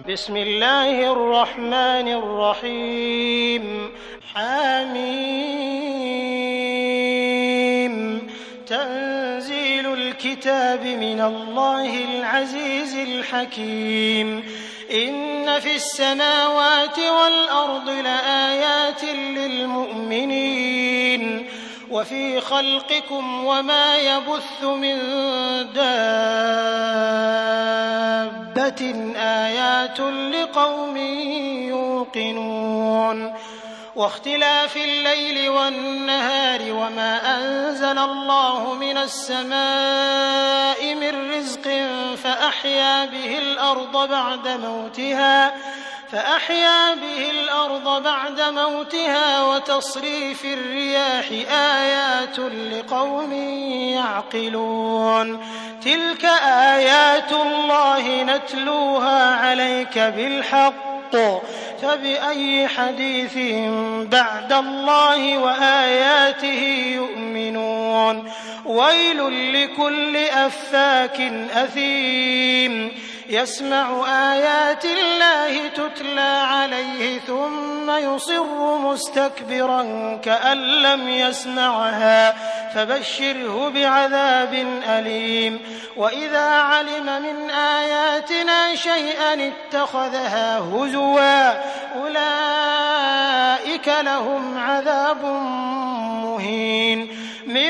بسم الله الرحمن الرحيم حميم تنزيل الكتاب من الله العزيز الحكيم إن في السماوات والأرض لآيات للمؤمنين وفي خلقكم وما يبث من دابة آيات لقوم يوقنون واختلاف الليل والنهار وما أنزل الله من السماء من رزق فأحيا به الأرض بعد موتها وتصريف الرياح آيات لقوم يعقلون تلك آيات الله نتلوها عليك بالحق فبأي حديث بعد الله وآياته يؤمنون ويل لكل أفاك أثيم يسمع آيات الله تتلى عليه ثم يصر مستكبرا كأن لم يسمعها فبشره بعذاب أليم وإذا علم من آياتنا شيئا اتخذها هزوا أولئك لهم عذاب مهين من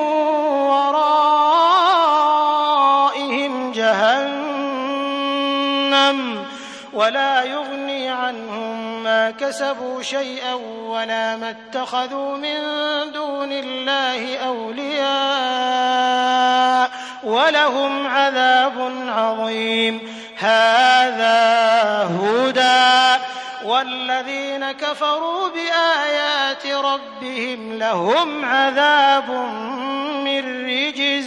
ورائهم جهنم ولا يغني عنهم ما كسبوا شيئا ولا ما اتخذوا من دون الله أولياء ولهم عذاب عظيم هذا هدى والذين كفروا بآيات ربهم لهم عذاب من رجز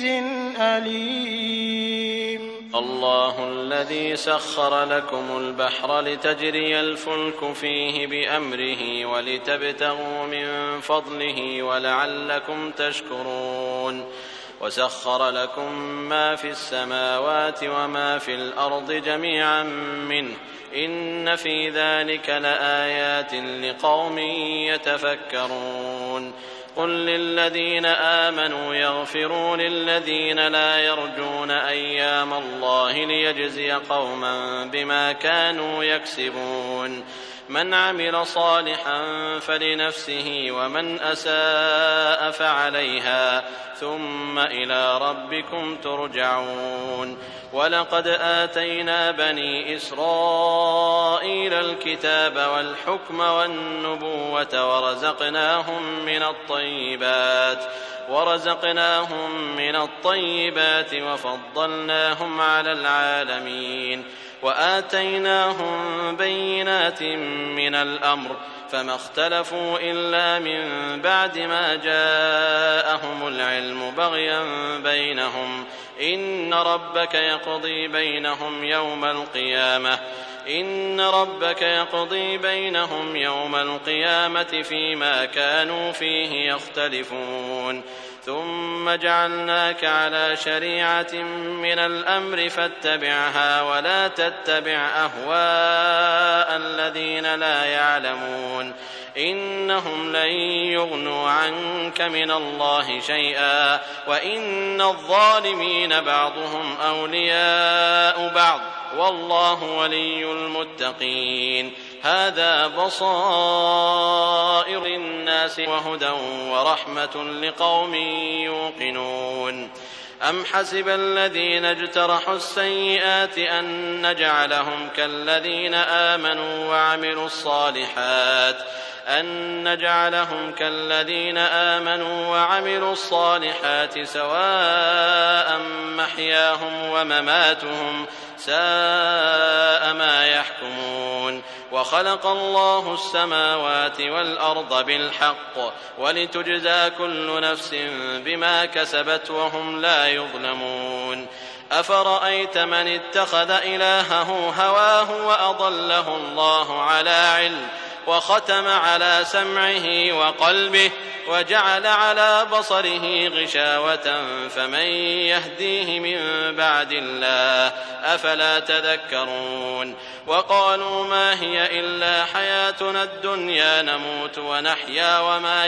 أليم الله الذي سخر لكم البحر لتجري الفلك فيه بأمره ولتبتغوا من فضله ولعلكم تشكرون وسخر لكم ما في السماوات وما في الأرض جميعا منه إن في ذلك لآيات لقوم يتفكرون قل للذين آمنوا يغفروا للذين لا يرجون أيام الله ليجزي قوما بما كانوا يكسبون من عمل صالحا فلنفسه ومن أساء فعليها ثم إلى ربكم ترجعون ولقد آتينا بني إسرائيل الكتاب والحكم والنبوة ورزقناهم من الطيبات وفضلناهم على العالمين وآتيناهم بينات من الأمر فما اختلفوا إلا من بعد ما جاءهم العلم بغيا بينهم إن ربك يقضي بينهم يوم القيامة فيما كانوا فيه يختلفون ثم جعلناك على شريعة من الأمر فاتبعها ولا تتبع أهواء الذين لا يعلمون إنهم لن يغنوا عنك من الله شيئا وإن الظالمين بعضهم أولياء بعض والله ولي المتقين هذا بصائر للناس وهدى ورحمة لقوم يوقنون أم حسب الذين اجترحوا السيئات أن نجعلهم كالذين آمنوا وعملوا الصالحات سواء محياهم ومماتهم ساء ما يحكمون وخلق الله السماوات والأرض بالحق ولتجزى كل نفس بما كسبت وهم لا يظلمون أفرأيت من اتخذ إلهه هواه وأضله الله على علم وختم على سمعه وقلبه وجعل على بصره غشاوة فمن يهديه من بعد الله أفلا تذكرون وقالوا ما هي إلا حياتنا الدنيا نموت ونحيا وما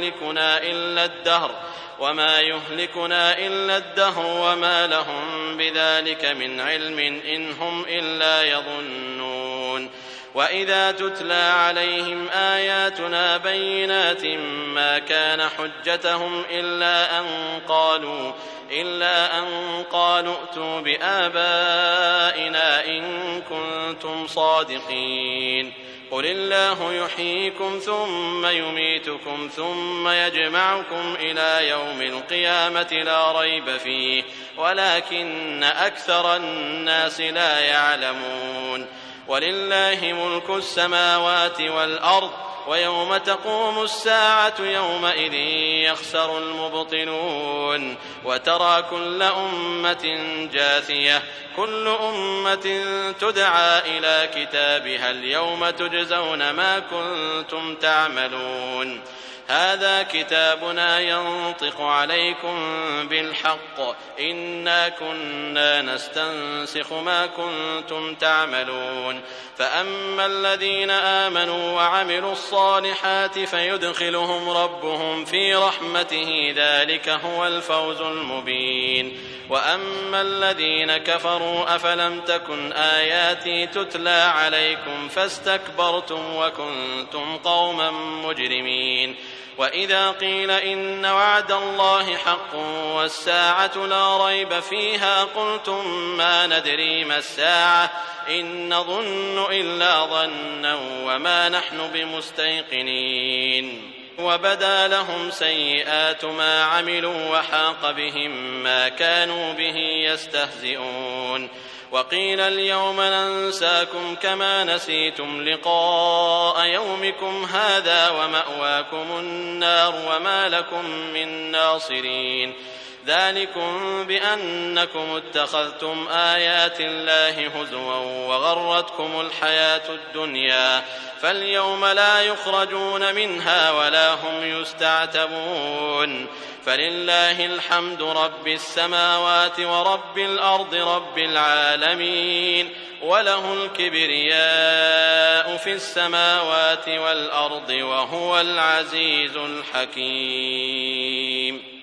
يهلكنا إلا الدهر وما لهم بذلك من علم إن هم إلا يظنون وإذا تتلى عليهم آياتنا بينات ما كان حجتهم إلا أن قالوا ائتوا بآبائنا إن كنتم صادقين قل الله يحييكم ثم يميتكم ثم يجمعكم إلى يوم القيامة لا ريب فيه ولكن أكثر الناس لا يعلمون ولله ملك السماوات والأرض ويوم تقوم الساعة يومئذ يخسر المبطلون وترى كل أمة جاثية كل أمة تدعى إلى كتابها اليوم تجزون ما كنتم تعملون هذا كتابنا ينطق عليكم بالحق إنا كنا نستنسخ ما كنتم تعملون فأما الذين آمنوا وعملوا الصالحات فيدخلهم ربهم في رحمته ذلك هو الفوز المبين وأما الذين كفروا أفلم تكن آياتي تتلى عليكم فاستكبرتم وكنتم قوما مجرمين وإذا قيل إن وعد الله حق والساعة لا ريب فيها قلتم ما ندري ما الساعة إن نظن إلا ظنا وما نحن بمستيقنين وبدا لهم سيئات ما عملوا وحاق بهم ما كانوا به يستهزئون وقيل اليوم ننساكم كما نسيتم لقاء يومكم هذا ومأواكم النار وما لكم من ناصرين ذلكم بأنكم اتخذتم آيات الله هزوا وغرتكم الحياة الدنيا فاليوم لا يخرجون منها ولا هم يستعتبون فلله الحمد رب السماوات ورب الأرض رب العالمين وله الكبرياء في السماوات والأرض وهو العزيز الحكيم